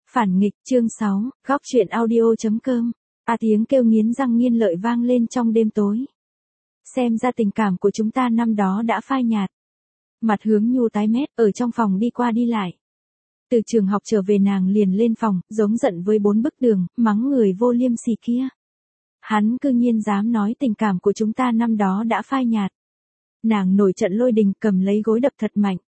Phản nghịch, chương 6, góc truyện audio.com. Tiếng kêu nghiến răng nghiến lợi vang lên trong đêm tối. Xem ra tình cảm của chúng ta năm đó đã phai nhạt. Mặt Hướng Nhu tái mét, ở trong phòng đi qua đi lại. Từ trường học trở về nàng liền lên phòng, giống giận với 4 bức tường, mắng người vô liêm sỉ kia. Hắn cư nhiên dám nói tình cảm của chúng ta năm đó đã phai nhạt. Nàng nổi trận lôi đình, cầm lấy gối đập thật mạnh.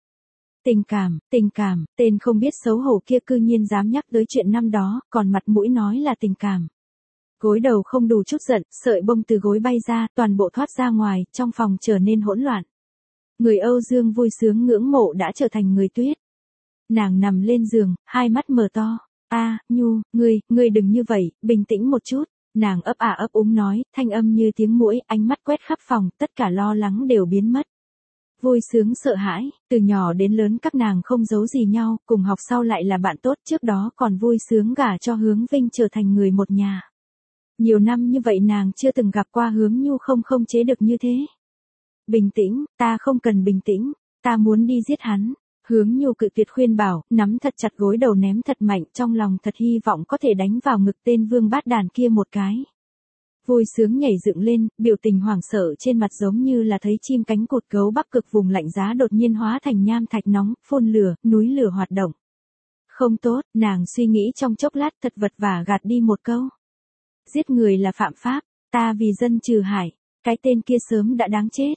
Tình cảm, tên không biết xấu hổ kia cư nhiên dám nhắc tới chuyện năm đó, còn mặt mũi nói là tình cảm. Gối đầu không đủ chút giận, sợi bông từ gối bay ra, toàn bộ thoát ra ngoài, trong phòng trở nên hỗn loạn. Người Âu Dương vui sướng ngưỡng mộ đã trở thành người tuyết. Nàng nằm lên giường, hai mắt mở to. Nhu, ngươi đừng như vậy, bình tĩnh một chút. Nàng ấp ấp úng nói, thanh âm như tiếng muỗi, ánh mắt quét khắp phòng, tất cả lo lắng đều biến mất. Vui sướng sợ hãi, từ nhỏ đến lớn các nàng không giấu gì nhau, cùng học sau lại là bạn tốt, trước đó còn vui sướng gả cho Hướng Vinh trở thành người một nhà. Nhiều năm như vậy nàng chưa từng gặp qua Hướng Nhu không chế được như thế. Bình tĩnh, ta không cần bình tĩnh, ta muốn đi giết hắn. Hướng Nhu cự tuyệt khuyên bảo, nắm thật chặt gối đầu ném thật mạnh, trong lòng thật hy vọng có thể đánh vào ngực tên vương bát đàn kia một cái. Vui sướng nhảy dựng lên, biểu tình hoảng sợ trên mặt giống như là thấy chim cánh cụt gấu Bắc Cực vùng lạnh giá đột nhiên hóa thành nham thạch nóng, phun lửa, núi lửa hoạt động. Không tốt, nàng suy nghĩ trong chốc lát thật vật vả gạt đi một câu. Giết người là phạm pháp, ta vì dân trừ hại, cái tên kia sớm đã đáng chết.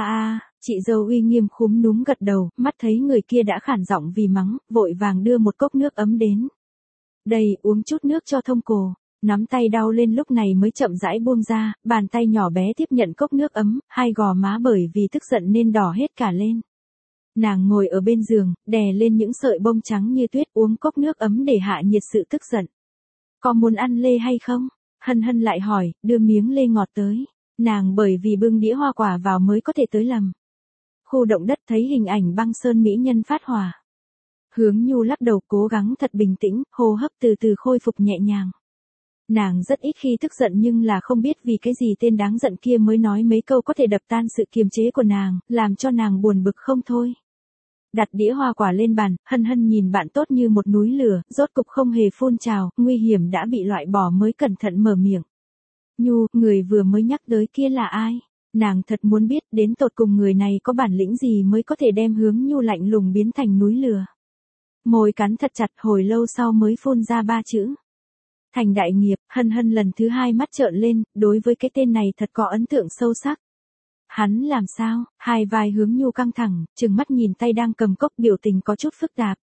Chị dâu uy nghiêm khúm núm gật đầu, mắt thấy người kia đã khản giọng vì mắng, vội vàng đưa một cốc nước ấm đến. Đây, uống chút nước cho thông cổ. Nắm tay đau lên lúc này mới chậm rãi buông ra, bàn tay nhỏ bé tiếp nhận cốc nước ấm, hai gò má bởi vì tức giận nên đỏ hết cả lên. Nàng ngồi ở bên giường, đè lên những sợi bông trắng như tuyết, uống cốc nước ấm để hạ nhiệt sự tức giận. Có muốn ăn lê hay không? Hân Hân lại hỏi, đưa miếng lê ngọt tới. Nàng bởi vì bưng đĩa hoa quả vào mới có thể tới lầm. Khu động đất thấy hình ảnh băng sơn mỹ nhân phát hỏa. Hướng Nhu lắc đầu cố gắng thật bình tĩnh, hô hấp từ từ khôi phục nhẹ nhàng. Nàng rất ít khi tức giận nhưng là không biết vì cái gì tên đáng giận kia mới nói mấy câu có thể đập tan sự kiềm chế của nàng, làm cho nàng buồn bực không thôi. Đặt đĩa hoa quả lên bàn, Hân Hân nhìn bạn tốt như một núi lửa, rốt cục không hề phun trào, nguy hiểm đã bị loại bỏ mới cẩn thận mở miệng. Nhu, người vừa mới nhắc tới kia là ai? Nàng thật muốn biết đến tột cùng người này có bản lĩnh gì mới có thể đem Hướng Nhu lạnh lùng biến thành núi lửa. Môi cắn thật chặt hồi lâu sau mới phun ra 3 chữ. Thành đại nghiệp. Hân Hân lần thứ 2 mắt trợn lên, đối với cái tên này thật có ấn tượng sâu sắc. Hắn làm sao? Hai vai Hướng Nhu căng thẳng, trừng mắt nhìn tay đang cầm cốc, biểu tình có chút phức tạp.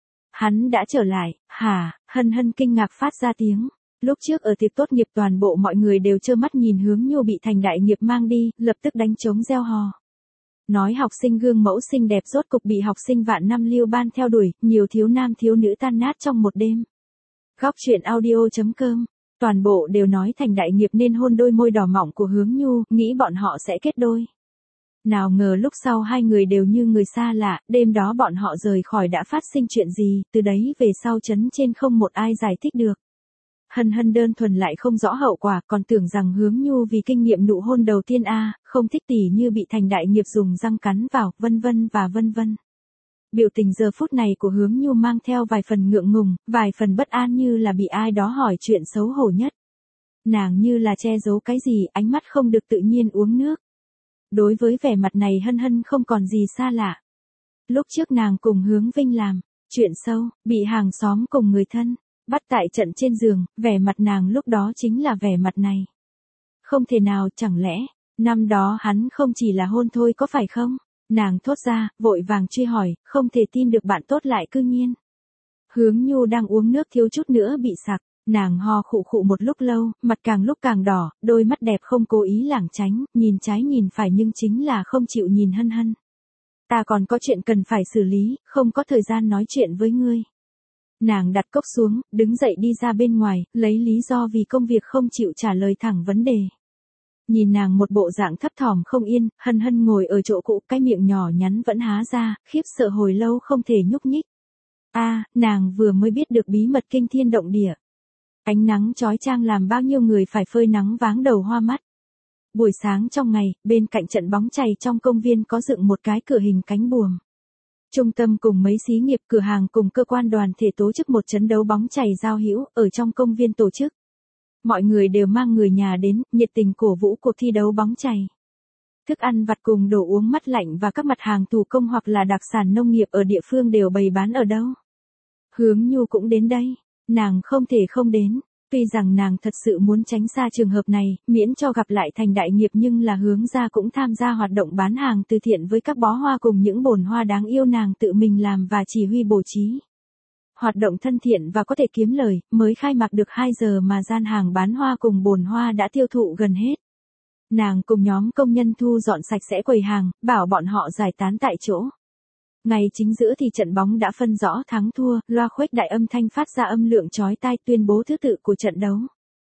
Hắn đã trở lại, hả? Hân Hân kinh ngạc phát ra tiếng. Lúc trước ở tiệc tốt nghiệp toàn bộ mọi người đều trơ mắt nhìn Hướng Nhu bị Thành đại nghiệp mang đi, lập tức đánh trống reo hò. Nói học sinh gương mẫu xinh đẹp rốt cục bị học sinh vạn năm Liêu Ban theo đuổi, nhiều thiếu nam thiếu nữ tan nát trong một đêm. Góc truyện audio.com. Toàn bộ đều nói Thành đại nghiệp nên hôn đôi môi đỏ mọng của Hướng Nhu, nghĩ bọn họ sẽ kết đôi. Nào ngờ lúc sau hai người đều như người xa lạ, đêm đó bọn họ rời khỏi đã phát sinh chuyện gì, từ đấy về sau trấn trên không một ai giải thích được. Hân Hân đơn thuần lại không rõ hậu quả, còn tưởng rằng Hướng Nhu vì kinh nghiệm nụ hôn đầu tiên không thích tỉ như bị Thành đại nghiệp dùng răng cắn vào, vân vân. Biểu tình giờ phút này của Hướng Nhu mang theo vài phần ngượng ngùng, vài phần bất an như là bị ai đó hỏi chuyện xấu hổ nhất. Nàng như là che giấu cái gì, ánh mắt không được tự nhiên uống nước. Đối với vẻ mặt này Hân Hân không còn gì xa lạ. Lúc trước nàng cùng Hướng Vinh làm chuyện sâu, bị hàng xóm cùng người thân bắt tại trận trên giường, vẻ mặt nàng lúc đó chính là vẻ mặt này. Không thể nào, chẳng lẽ năm đó hắn không chỉ là hôn thôi có phải không? Nàng thốt ra, vội vàng truy hỏi, không thể tin được bạn tốt lại cư nhiên. Hướng Nhu đang uống nước thiếu chút nữa bị sặc, nàng ho khụ khụ một lúc lâu, mặt càng lúc càng đỏ, đôi mắt đẹp không cố ý lảng tránh, nhìn trái nhìn phải nhưng chính là không chịu nhìn Hân Hân. Ta còn có chuyện cần phải xử lý, không có thời gian nói chuyện với ngươi. Nàng đặt cốc xuống, đứng dậy đi ra bên ngoài, lấy lý do vì công việc không chịu trả lời thẳng vấn đề. Nhìn nàng một bộ dạng thấp thỏm không yên, Hân Hân ngồi ở chỗ cũ, cái miệng nhỏ nhắn vẫn há ra, khiếp sợ hồi lâu không thể nhúc nhích. Nàng vừa mới biết được bí mật kinh thiên động địa. Ánh nắng chói chang làm bao nhiêu người phải phơi nắng váng đầu hoa mắt. Buổi sáng trong ngày, bên cạnh trận bóng chày trong công viên có dựng một cái cửa hình cánh buồm. Trung tâm cùng mấy xí nghiệp, cửa hàng cùng cơ quan đoàn thể tổ chức một trận đấu bóng chày giao hữu ở trong công viên tổ chức. Mọi người đều mang người nhà đến, nhiệt tình cổ vũ cuộc thi đấu bóng chày. Thức ăn vặt cùng đồ uống mát lạnh và các mặt hàng thủ công hoặc là đặc sản nông nghiệp ở địa phương đều bày bán ở đâu. Hướng Nhu cũng đến đây, nàng không thể không đến. Tuy rằng nàng thật sự muốn tránh xa trường hợp này, miễn cho gặp lại Thành đại nghiệp, nhưng là Hướng gia cũng tham gia hoạt động bán hàng từ thiện với các bó hoa cùng những bồn hoa đáng yêu nàng tự mình làm và chỉ huy bố trí. Hoạt động thân thiện và có thể kiếm lời, mới khai mạc được 2 giờ mà gian hàng bán hoa cùng bồn hoa đã tiêu thụ gần hết. Nàng cùng nhóm công nhân thu dọn sạch sẽ quầy hàng, bảo bọn họ giải tán tại chỗ. Ngày chính giữa thì trận bóng đã phân rõ thắng thua, loa khuếch đại âm thanh phát ra âm lượng chói tai tuyên bố thứ tự của trận đấu.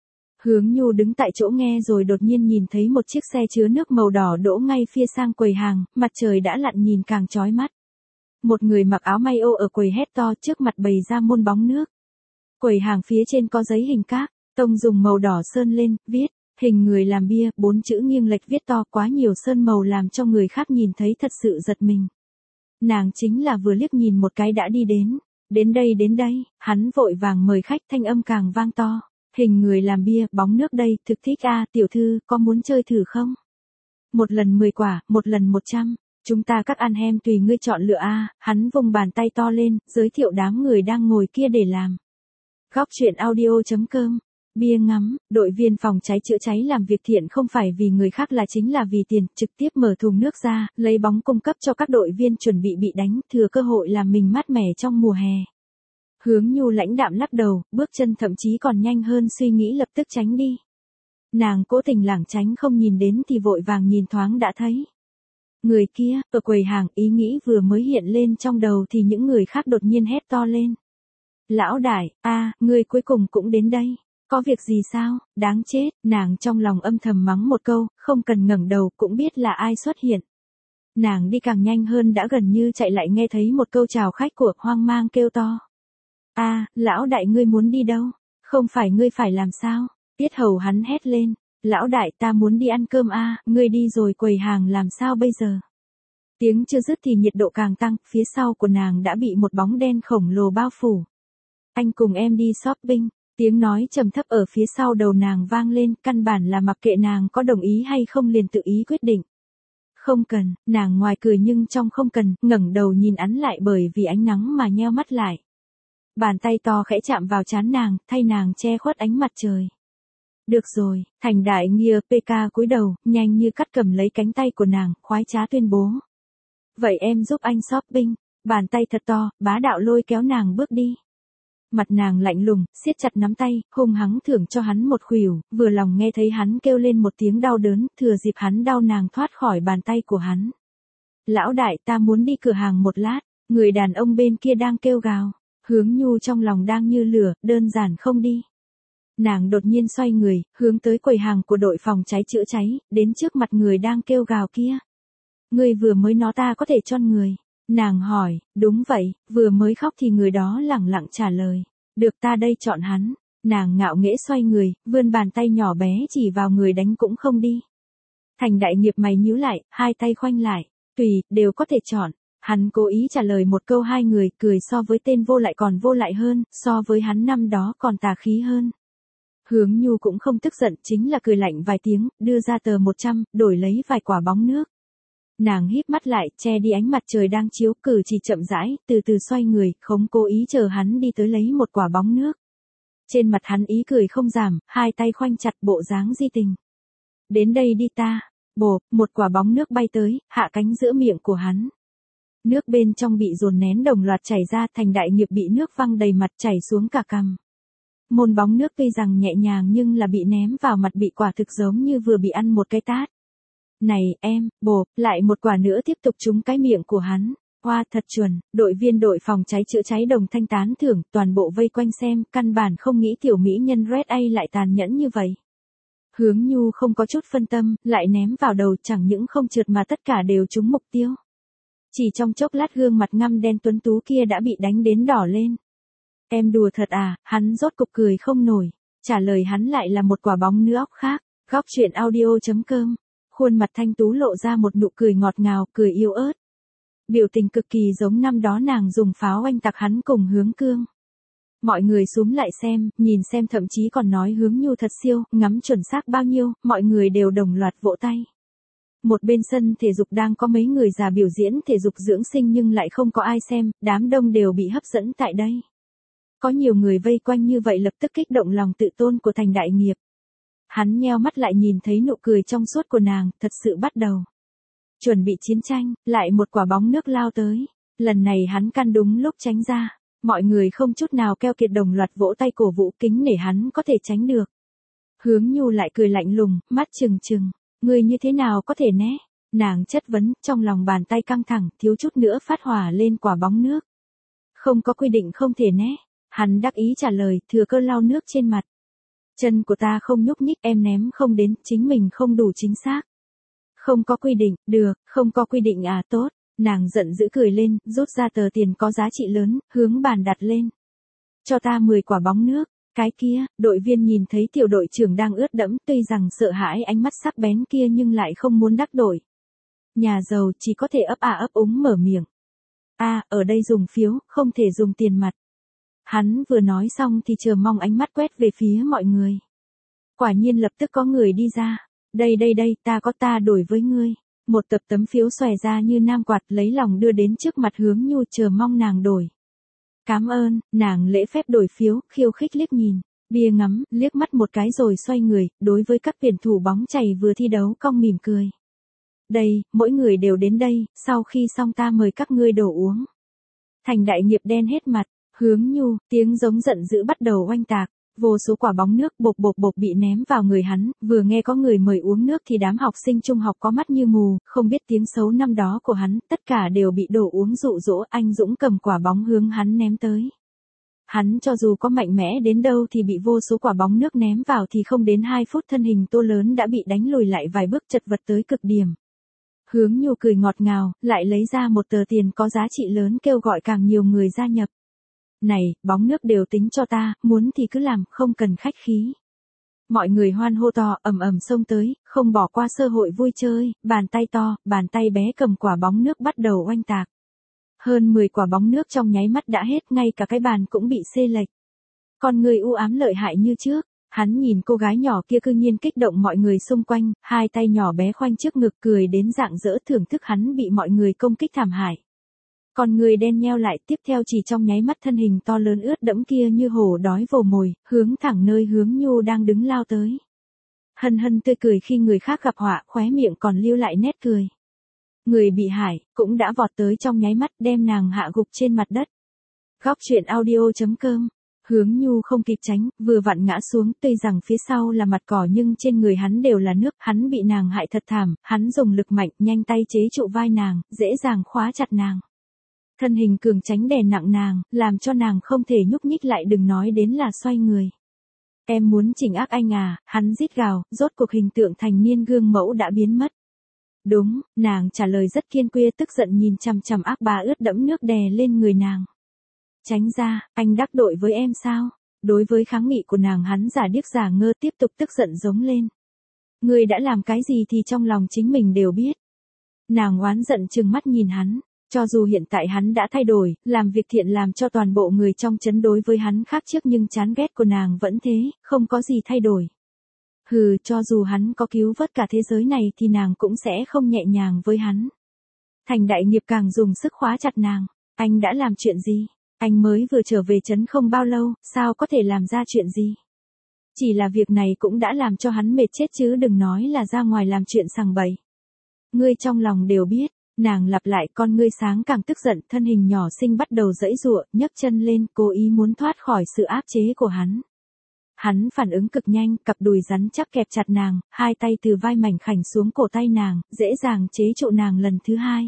Hướng Nhu đứng tại chỗ nghe rồi đột nhiên nhìn thấy một chiếc xe chứa nước màu đỏ đỗ ngay phía sang quầy hàng, mặt trời đã lặn nhìn càng chói mắt. Một người mặc áo may ô ở quầy hét to trước mặt bày ra môn bóng nước. Quầy hàng phía trên có giấy hình các, tông dùng màu đỏ sơn lên, viết, hình người làm bia, 4 chữ nghiêng lệch viết to quá nhiều sơn màu làm cho người khác nhìn thấy thật sự giật mình. Nàng chính là vừa liếc nhìn một cái đã đi đến. Đến đây, hắn vội vàng mời khách, thanh âm càng vang to. Hình người làm bia, bóng nước đây, thực thích a, tiểu thư, có muốn chơi thử không? Một lần 10 quả, một lần 100. Chúng ta các ăn hem tùy ngươi chọn lựa a. Hắn vùng bàn tay to lên, giới thiệu đám người đang ngồi kia để làm. Góc truyện audio.com. Bia ngắm, đội viên phòng cháy chữa cháy làm việc thiện không phải vì người khác là chính là vì tiền, trực tiếp mở thùng nước ra, lấy bóng cung cấp cho các đội viên chuẩn bị đánh, thừa cơ hội làm mình mát mẻ trong mùa hè. Hướng Nhu lãnh đạm lắc đầu, bước chân thậm chí còn nhanh hơn suy nghĩ lập tức tránh đi. Nàng cố tình lảng tránh không nhìn đến thì vội vàng nhìn thoáng đã thấy. Người kia, ở quầy hàng, ý nghĩ vừa mới hiện lên trong đầu thì những người khác đột nhiên hét to lên. Lão đại, ngươi cuối cùng cũng đến đây. Có việc gì sao, đáng chết, nàng trong lòng âm thầm mắng một câu, không cần ngẩng đầu cũng biết là ai xuất hiện. Nàng đi càng nhanh hơn đã gần như chạy lại nghe thấy một câu chào khách của hoang mang kêu to. Lão đại ngươi muốn đi đâu? Không phải ngươi phải làm sao? Tiết hầu hắn hét lên. Lão đại ta muốn đi ăn cơm ngươi đi rồi quầy hàng làm sao bây giờ? Tiếng chưa dứt thì nhiệt độ càng tăng, phía sau của nàng đã bị một bóng đen khổng lồ bao phủ. Anh cùng em đi shopping. Tiếng nói trầm thấp ở phía sau đầu nàng vang lên, căn bản là mặc kệ nàng có đồng ý hay không liền tự ý quyết định. Không cần, nàng ngoài cười nhưng trong không cần, ngẩng đầu nhìn hắn lại bởi vì ánh nắng mà nheo mắt lại. Bàn tay to khẽ chạm vào trán nàng, thay nàng che khuất ánh mặt trời. Được rồi, Thành đại nghiệp PK cúi đầu, nhanh như cắt cầm lấy cánh tay của nàng, khoái trá tuyên bố. Vậy em giúp anh shopping, bàn tay thật to, bá đạo lôi kéo nàng bước đi. Mặt nàng lạnh lùng, siết chặt nắm tay, hung hăng thưởng cho hắn một khuỷu, vừa lòng nghe thấy hắn kêu lên một tiếng đau đớn, thừa dịp hắn đau nàng thoát khỏi bàn tay của hắn. Lão đại ta muốn đi cửa hàng một lát, người đàn ông bên kia đang kêu gào, Hướng Nhu trong lòng đang như lửa, đơn giản không đi. Nàng đột nhiên xoay người, hướng tới quầy hàng của đội phòng cháy chữa cháy, đến trước mặt người đang kêu gào kia. Người vừa mới nói ta có thể chọn người. Nàng hỏi, đúng vậy, vừa mới khóc thì người đó lẳng lặng trả lời. Được ta đây chọn hắn. Nàng ngạo nghễ xoay người, vươn bàn tay nhỏ bé chỉ vào người đánh cũng không đi. Thành đại nghiệp mày nhíu lại, hai tay khoanh lại. Tùy, đều có thể chọn. Hắn cố ý trả lời một câu hai người, cười so với tên vô lại còn vô lại hơn, so với hắn năm đó còn tà khí hơn. Hướng Nhu cũng không tức giận, chính là cười lạnh vài tiếng, đưa ra tờ 100, đổi lấy vài quả bóng nước. Nàng híp mắt lại, che đi ánh mặt trời đang chiếu, cử chỉ chậm rãi, từ từ xoay người, không cố ý chờ hắn đi tới lấy một quả bóng nước. Trên mặt hắn ý cười không giảm, hai tay khoanh chặt bộ dáng di tình. Đến đây đi ta. Bộp, một quả bóng nước bay tới, hạ cánh giữa miệng của hắn. Nước bên trong bị dồn nén đồng loạt chảy ra, Thành đại nghiệp bị nước văng đầy mặt chảy xuống cả cằm. Môn bóng nước tuy rằng nhẹ nhàng nhưng là bị ném vào mặt bị quả thực giống như vừa bị ăn một cái tát. Này em, bộp, lại một quả nữa tiếp tục trúng cái miệng của hắn. Hoa thật chuẩn, đội viên đội phòng cháy chữa cháy đồng thanh tán thưởng, toàn bộ vây quanh xem, căn bản không nghĩ tiểu mỹ nhân Red A lại tàn nhẫn như vậy. Hướng Nhu không có chút phân tâm, lại ném vào đầu chẳng những không trượt mà tất cả đều trúng mục tiêu. Chỉ trong chốc lát gương mặt ngăm đen tuấn tú kia đã bị đánh đến đỏ lên. Em đùa thật à, hắn rốt cục cười không nổi. Trả lời hắn lại là một quả bóng nữa óc khác. Góc truyện audio.com. Khuôn mặt thanh tú lộ ra một nụ cười ngọt ngào, cười yếu ớt. Biểu tình cực kỳ giống năm đó nàng dùng pháo oanh tạc hắn cùng Hướng Cương. Mọi người xúm lại xem, nhìn xem thậm chí còn nói Hướng Nhu thật siêu, ngắm chuẩn xác bao nhiêu, mọi người đều đồng loạt vỗ tay. Một bên sân thể dục đang có mấy người già biểu diễn thể dục dưỡng sinh nhưng lại không có ai xem, đám đông đều bị hấp dẫn tại đây. Có nhiều người vây quanh như vậy lập tức kích động lòng tự tôn của Thành Đại Nghiệp. Hắn nheo mắt lại nhìn thấy nụ cười trong suốt của nàng, thật sự bắt đầu. Chuẩn bị chiến tranh, lại một quả bóng nước lao tới. Lần này hắn căn đúng lúc tránh ra. Mọi người không chút nào keo kiệt đồng loạt vỗ tay cổ vũ kính để hắn có thể tránh được. Hướng Nhu lại cười lạnh lùng, mắt trừng trừng. Người như thế nào có thể né? Nàng chất vấn, trong lòng bàn tay căng thẳng, thiếu chút nữa phát hỏa lên quả bóng nước. Không có quy định không thể né. Hắn đắc ý trả lời, thừa cơ lau nước trên mặt. Chân của ta không nhúc nhích, em ném không đến, chính mình không đủ chính xác. Không có quy định, được, không có quy định à, tốt. Nàng giận dữ cười lên, rút ra tờ tiền có giá trị lớn, hướng bàn đặt lên. Cho ta 10 quả bóng nước. Cái kia, đội viên nhìn thấy tiểu đội trưởng đang ướt đẫm, tuy rằng sợ hãi ánh mắt sắc bén kia nhưng lại không muốn đắc tội. Nhà giàu chỉ có thể ấp à ấp úng mở miệng. Ở đây dùng phiếu, không thể dùng tiền mặt. Hắn vừa nói xong thì chờ mong ánh mắt quét về phía mọi người. Quả nhiên lập tức có người đi ra. Đây, ta đổi với ngươi. Một tập tấm phiếu xòe ra như nam quạt lấy lòng đưa đến trước mặt Hướng Nhu chờ mong nàng đổi. Cảm ơn, nàng lễ phép đổi phiếu, khiêu khích liếc nhìn. Bia ngắm, liếc mắt một cái rồi xoay người, đối với các tuyển thủ bóng chày vừa thi đấu cong mỉm cười. Đây, mỗi người đều đến đây, sau khi xong ta mời các ngươi đổ uống. Thành Đại Nghiệp đen hết mặt, Hướng Nhu, tiếng giống giận dữ bắt đầu oanh tạc. Vô số quả bóng nước bột bị ném vào người hắn, vừa nghe có người mời uống nước thì đám học sinh trung học có mắt như mù, không biết tiếng xấu năm đó của hắn, tất cả đều bị đổ uống dụ dỗ. Anh Dũng cầm quả bóng hướng hắn ném tới. Hắn cho dù có mạnh mẽ đến đâu thì bị vô số quả bóng nước ném vào thì không đến 2 phút thân hình to lớn đã bị đánh lùi lại vài bước chật vật tới cực điểm. Hướng Nhu cười ngọt ngào, lại lấy ra một tờ tiền có giá trị lớn kêu gọi càng nhiều người gia nhập. Này, bóng nước đều tính cho ta, muốn thì cứ làm, không cần khách khí. Mọi người hoan hô to, ầm ầm xông tới, không bỏ qua cơ hội vui chơi, bàn tay to, bàn tay bé cầm quả bóng nước bắt đầu oanh tạc. Hơn 10 quả bóng nước trong nháy mắt đã hết, ngay cả cái bàn cũng bị xê lệch. Con người u ám lợi hại như trước, hắn nhìn cô gái nhỏ kia cư nhiên kích động mọi người xung quanh, hai tay nhỏ bé khoanh trước ngực cười đến rạng rỡ thưởng thức hắn bị mọi người công kích thảm hại. Còn người đen nheo lại, tiếp theo chỉ trong nháy mắt thân hình to lớn ướt đẫm kia như hổ đói vồ mồi, hướng thẳng nơi Hướng Nhu đang đứng lao tới. Hân hân tươi cười khi người khác gặp họa, khóe miệng còn lưu lại nét cười. Người bị hại, cũng đã vọt tới trong nháy mắt đem nàng hạ gục trên mặt đất. Góc truyện audio.com. Hướng Nhu không kịp tránh, vừa vặn ngã xuống, tuy rằng phía sau là mặt cỏ nhưng trên người hắn đều là nước, hắn bị nàng hại thật thảm, hắn dùng lực mạnh, nhanh tay chế trụ vai nàng, dễ dàng khóa chặt nàng. Thân hình cường tránh đè nặng nàng, làm cho nàng không thể nhúc nhích lại đừng nói đến là xoay người. Em muốn chỉnh ác anh à, hắn rít gào, rốt cuộc hình tượng thành niên gương mẫu đã biến mất. Đúng, nàng trả lời rất kiên quyết tức giận nhìn chằm chằm ác bá ướt đẫm nước đè lên người nàng. Tránh ra, anh đắc tội với em sao? Đối với kháng nghị của nàng hắn giả điếc giả ngơ tiếp tục tức giận giống lên. Người đã làm cái gì thì trong lòng chính mình đều biết. Nàng oán giận trừng mắt nhìn hắn. Cho dù hiện tại hắn đã thay đổi, làm việc thiện làm cho toàn bộ người trong trấn đối với hắn khác trước nhưng chán ghét của nàng vẫn thế, không có gì thay đổi. Hừ, cho dù hắn có cứu vớt cả thế giới này thì nàng cũng sẽ không nhẹ nhàng với hắn. Thành Đại Nghiệp càng dùng sức khóa chặt nàng. Anh đã làm chuyện gì? Anh mới vừa trở về trấn không bao lâu, sao có thể làm ra chuyện gì? Chỉ là việc này cũng đã làm cho hắn mệt chết chứ đừng nói là ra ngoài làm chuyện sằng bậy. Ngươi trong lòng đều biết. Nàng lặp lại con ngươi sáng càng tức giận, thân hình nhỏ xinh bắt đầu giãy giụa, nhấc chân lên, cố ý muốn thoát khỏi sự áp chế của hắn. Hắn phản ứng cực nhanh, cặp đùi rắn chắc kẹp chặt nàng, hai tay từ vai mảnh khảnh xuống cổ tay nàng, dễ dàng chế trụ nàng lần thứ hai.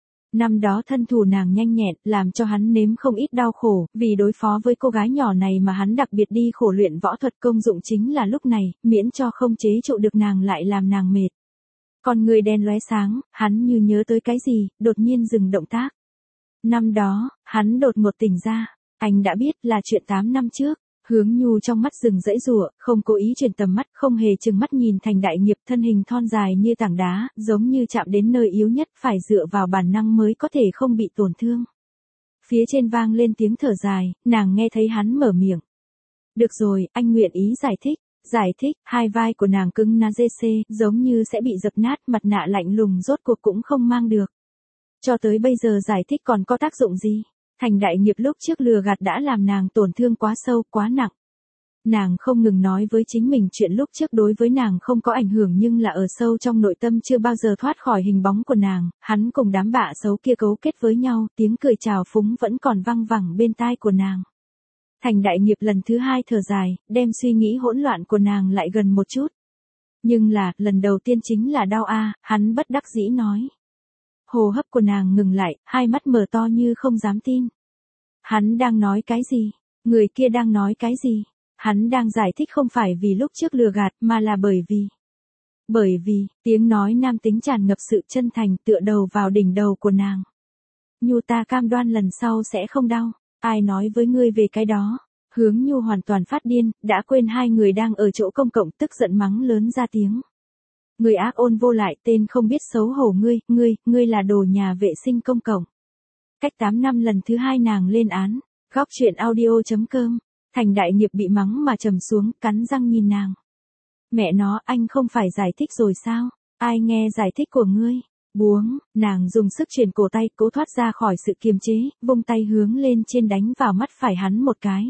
Năm đó thân thủ nàng nhanh nhẹn, làm cho hắn nếm không ít đau khổ, vì đối phó với cô gái nhỏ này mà hắn đặc biệt đi khổ luyện võ thuật công dụng chính là lúc này, miễn cho không chế trụ được nàng lại làm nàng mệt. Con người đen lóe sáng, hắn như nhớ tới cái gì, đột nhiên dừng động tác. Năm đó, hắn đột ngột tỉnh ra, anh đã biết là chuyện 8 năm trước. Hướng Nhu trong mắt rừng rẫy rủa, không cố ý chuyển tầm mắt, không hề chừng mắt nhìn Thành Đại Nghiệp, thân hình thon dài như tảng đá, giống như chạm đến nơi yếu nhất, phải dựa vào bản năng mới có thể không bị tổn thương. Phía trên vang lên tiếng thở dài, nàng nghe thấy hắn mở miệng. Được rồi, anh nguyện ý giải thích. Giải thích, hai vai của nàng cứng na dê, giống như sẽ bị dập nát, mặt nạ lạnh lùng rốt cuộc cũng không mang được. Cho tới bây giờ giải thích còn có tác dụng gì? Thành Đại Nghiệp lúc trước lừa gạt đã làm nàng tổn thương quá sâu, quá nặng. Nàng không ngừng nói với chính mình chuyện lúc trước đối với nàng không có ảnh hưởng nhưng là ở sâu trong nội tâm chưa bao giờ thoát khỏi hình bóng của nàng, hắn cùng đám bạ xấu kia cấu kết với nhau, tiếng cười trào phúng vẫn còn văng vẳng bên tai của nàng. Thành Đại Nghiệp lần thứ hai thở dài, đem suy nghĩ hỗn loạn của nàng lại gần một chút. Nhưng là, lần đầu tiên chính là đau a, hắn bất đắc dĩ nói. Hô hấp của nàng ngừng lại, hai mắt mở to như không dám tin. Hắn đang nói cái gì? Người kia đang nói cái gì? Hắn đang giải thích không phải vì lúc trước lừa gạt mà là bởi vì, tiếng nói nam tính tràn ngập sự chân thành tựa đầu vào đỉnh đầu của nàng. Nhu ta cam đoan lần sau sẽ không đau. Ai nói với ngươi về cái đó? Hướng Nhu hoàn toàn phát điên, đã quên hai người đang ở chỗ công cộng, tức giận mắng lớn ra tiếng. Người ác ôn vô lại, tên không biết xấu hổ ngươi là đồ nhà vệ sinh công cộng. Cách 8 năm lần thứ hai nàng lên án. Góc truyện audio.com. Thành Đại Nghiệp bị mắng mà trầm xuống, cắn răng nhìn nàng. Mẹ nó, anh không phải giải thích rồi sao? Ai nghe giải thích của ngươi? Buông, nàng dùng sức chuyển cổ tay, cố thoát ra khỏi sự kiềm chế, vung tay hướng lên trên đánh vào mắt phải hắn một cái.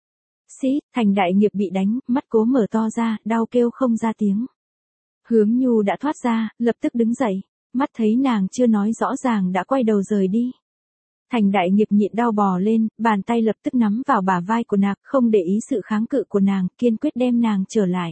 Xít, Thành Đại Nghiệp bị đánh, mắt cố mở to ra, đau kêu không ra tiếng. Hướng Nhu đã thoát ra, lập tức đứng dậy, mắt thấy nàng chưa nói rõ ràng đã quay đầu rời đi. Thành Đại Nghiệp nhịn đau bò lên, bàn tay lập tức nắm vào bả vai của nàng, không để ý sự kháng cự của nàng, kiên quyết đem nàng trở lại.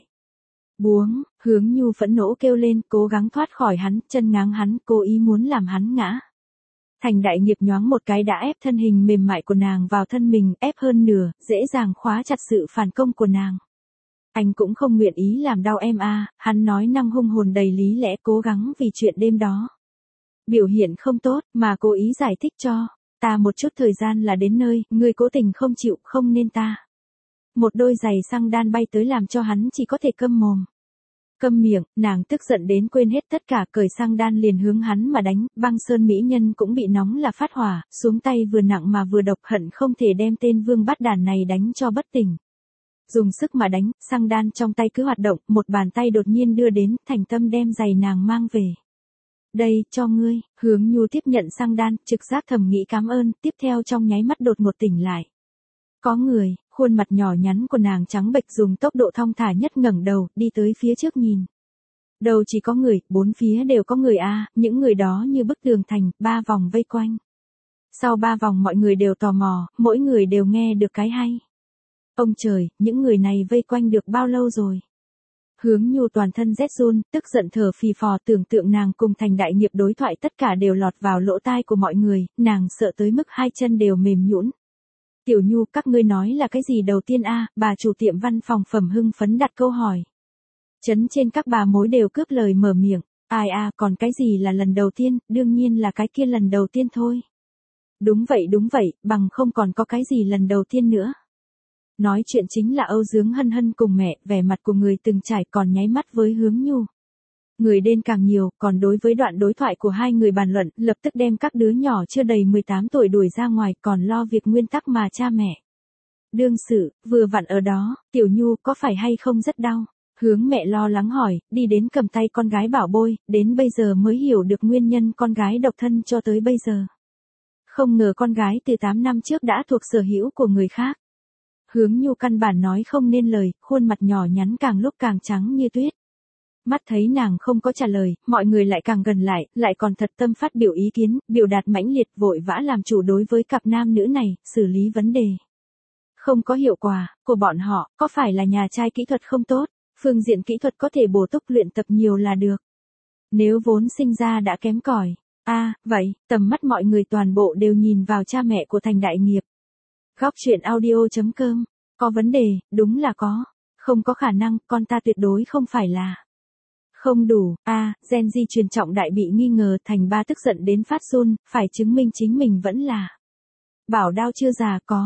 Buông, Hướng Nhu phẫn nộ kêu lên, cố gắng thoát khỏi hắn, chân ngáng hắn, cố ý muốn làm hắn ngã. Thành Đại Nghiệp nhoáng một cái đã ép thân hình mềm mại của nàng vào thân mình, ép hơn nửa, dễ dàng khóa chặt sự phản công của nàng. Anh cũng không nguyện ý làm đau em a, hắn nói năng hung hồn đầy lý lẽ, cố gắng vì chuyện đêm đó. Biểu hiện không tốt, mà cố ý giải thích cho. Ta một chút thời gian là đến nơi, ngươi cố tình không chịu, không nên ta. Một đôi giày xăng đan bay tới làm cho hắn chỉ có thể câm mồm. Câm miệng, nàng tức giận đến quên hết tất cả, cởi xăng đan liền hướng hắn mà đánh, băng sơn mỹ nhân cũng bị nóng là phát hỏa, xuống tay vừa nặng mà vừa độc, hận không thể đem tên vương bát đàn này đánh cho bất tỉnh. Dùng sức mà đánh, xăng đan trong tay cứ hoạt động, một bàn tay đột nhiên đưa đến, thành tâm đem giày nàng mang về. Đây, cho ngươi. Hướng Nhu tiếp nhận xăng đan, trực giác thầm nghĩ cảm ơn, tiếp theo trong nháy mắt đột ngột tỉnh lại. Có người, khuôn mặt nhỏ nhắn của nàng trắng bệch, dùng tốc độ thong thả nhất ngẩng đầu, đi tới phía trước nhìn. Đâu chỉ có người, bốn phía đều có người a, những người đó như bức tường thành, 3 vòng vây quanh. Sau 3 vòng mọi người đều tò mò, mỗi người đều nghe được cái hay. Ông trời, những người này vây quanh được bao lâu rồi? Hướng Nhu toàn thân rét run, tức giận thở phì phò, tưởng tượng nàng cùng Thành Đại Nghiệp đối thoại tất cả đều lọt vào lỗ tai của mọi người, nàng sợ tới mức hai chân đều mềm nhũn. Tiểu Nhu, các ngươi nói là cái gì đầu tiên a? Bà chủ tiệm văn phòng Phẩm hưng phấn đặt câu hỏi. Chấn trên các bà mối đều cướp lời mở miệng. Ai a, còn cái gì là lần đầu tiên, đương nhiên là cái kia lần đầu tiên thôi. Đúng vậy, bằng không còn có cái gì lần đầu tiên nữa. Nói chuyện chính là Âu Dương Hân Hân cùng mẹ, vẻ mặt của người từng trải còn nháy mắt với Hướng Nhu. Người đến càng nhiều, còn đối với đoạn đối thoại của hai người bàn luận, lập tức đem các đứa nhỏ chưa đầy 18 tuổi đuổi ra ngoài, còn lo việc nguyên tắc mà cha mẹ. Đương sự, vừa vặn ở đó, Tiểu Nhu có phải hay không rất đau? Hướng mẹ lo lắng hỏi, đi đến cầm tay con gái bảo bôi, đến bây giờ mới hiểu được nguyên nhân con gái độc thân cho tới bây giờ. Không ngờ con gái từ 8 năm trước đã thuộc sở hữu của người khác. Hướng Nhu căn bản nói không nên lời, khuôn mặt nhỏ nhắn càng lúc càng trắng như tuyết. Mắt thấy nàng không có trả lời, mọi người lại càng gần lại còn thật tâm phát biểu ý kiến, biểu đạt mãnh liệt, vội vã làm chủ đối với cặp nam nữ này, xử lý vấn đề. Không có hiệu quả, của bọn họ, có phải là nhà trai kỹ thuật không tốt, phương diện kỹ thuật có thể bổ túc luyện tập nhiều là được. Nếu vốn sinh ra đã kém cỏi, vậy, tầm mắt mọi người toàn bộ đều nhìn vào cha mẹ của Thành Đại Nghiệp. Góc truyện audio.com, có vấn đề, đúng là có. Không có khả năng, con ta tuyệt đối không phải là. Không đủ, gen di truyền trọng đại bị nghi ngờ, Thành Ba tức giận đến phát run, phải chứng minh chính mình vẫn là. Bảo đao chưa già có.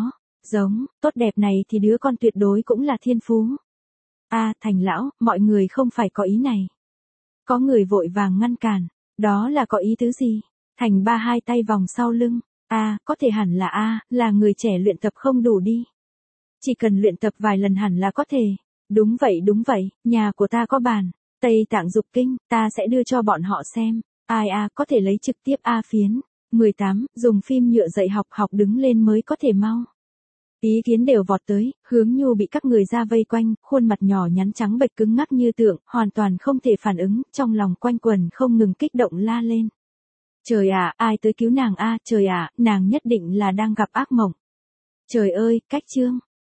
Giống, tốt đẹp này thì đứa con tuyệt đối cũng là thiên phú. Thành lão, mọi người không phải có ý này. Có người vội vàng ngăn cản. Đó là có ý tứ gì? Thành Ba hai tay vòng sau lưng. Có thể hẳn là là người trẻ luyện tập không đủ đi. Chỉ cần luyện tập vài lần hẳn là có thể. Đúng vậy, nhà của ta có bàn. Tây Tạng Dục Kinh, ta sẽ đưa cho bọn họ xem. Ai có thể lấy trực tiếp phiến. 18, dùng phim nhựa dạy học đứng lên mới có thể mau. Ý kiến đều vọt tới, Hướng Nhu bị các người ra vây quanh, khuôn mặt nhỏ nhắn trắng bệch cứng ngắc như tượng, hoàn toàn không thể phản ứng, trong lòng quanh quẩn không ngừng kích động la lên. Trời ai tới cứu nàng trời nàng nhất định là đang gặp ác mộng. Trời ơi, cách chương.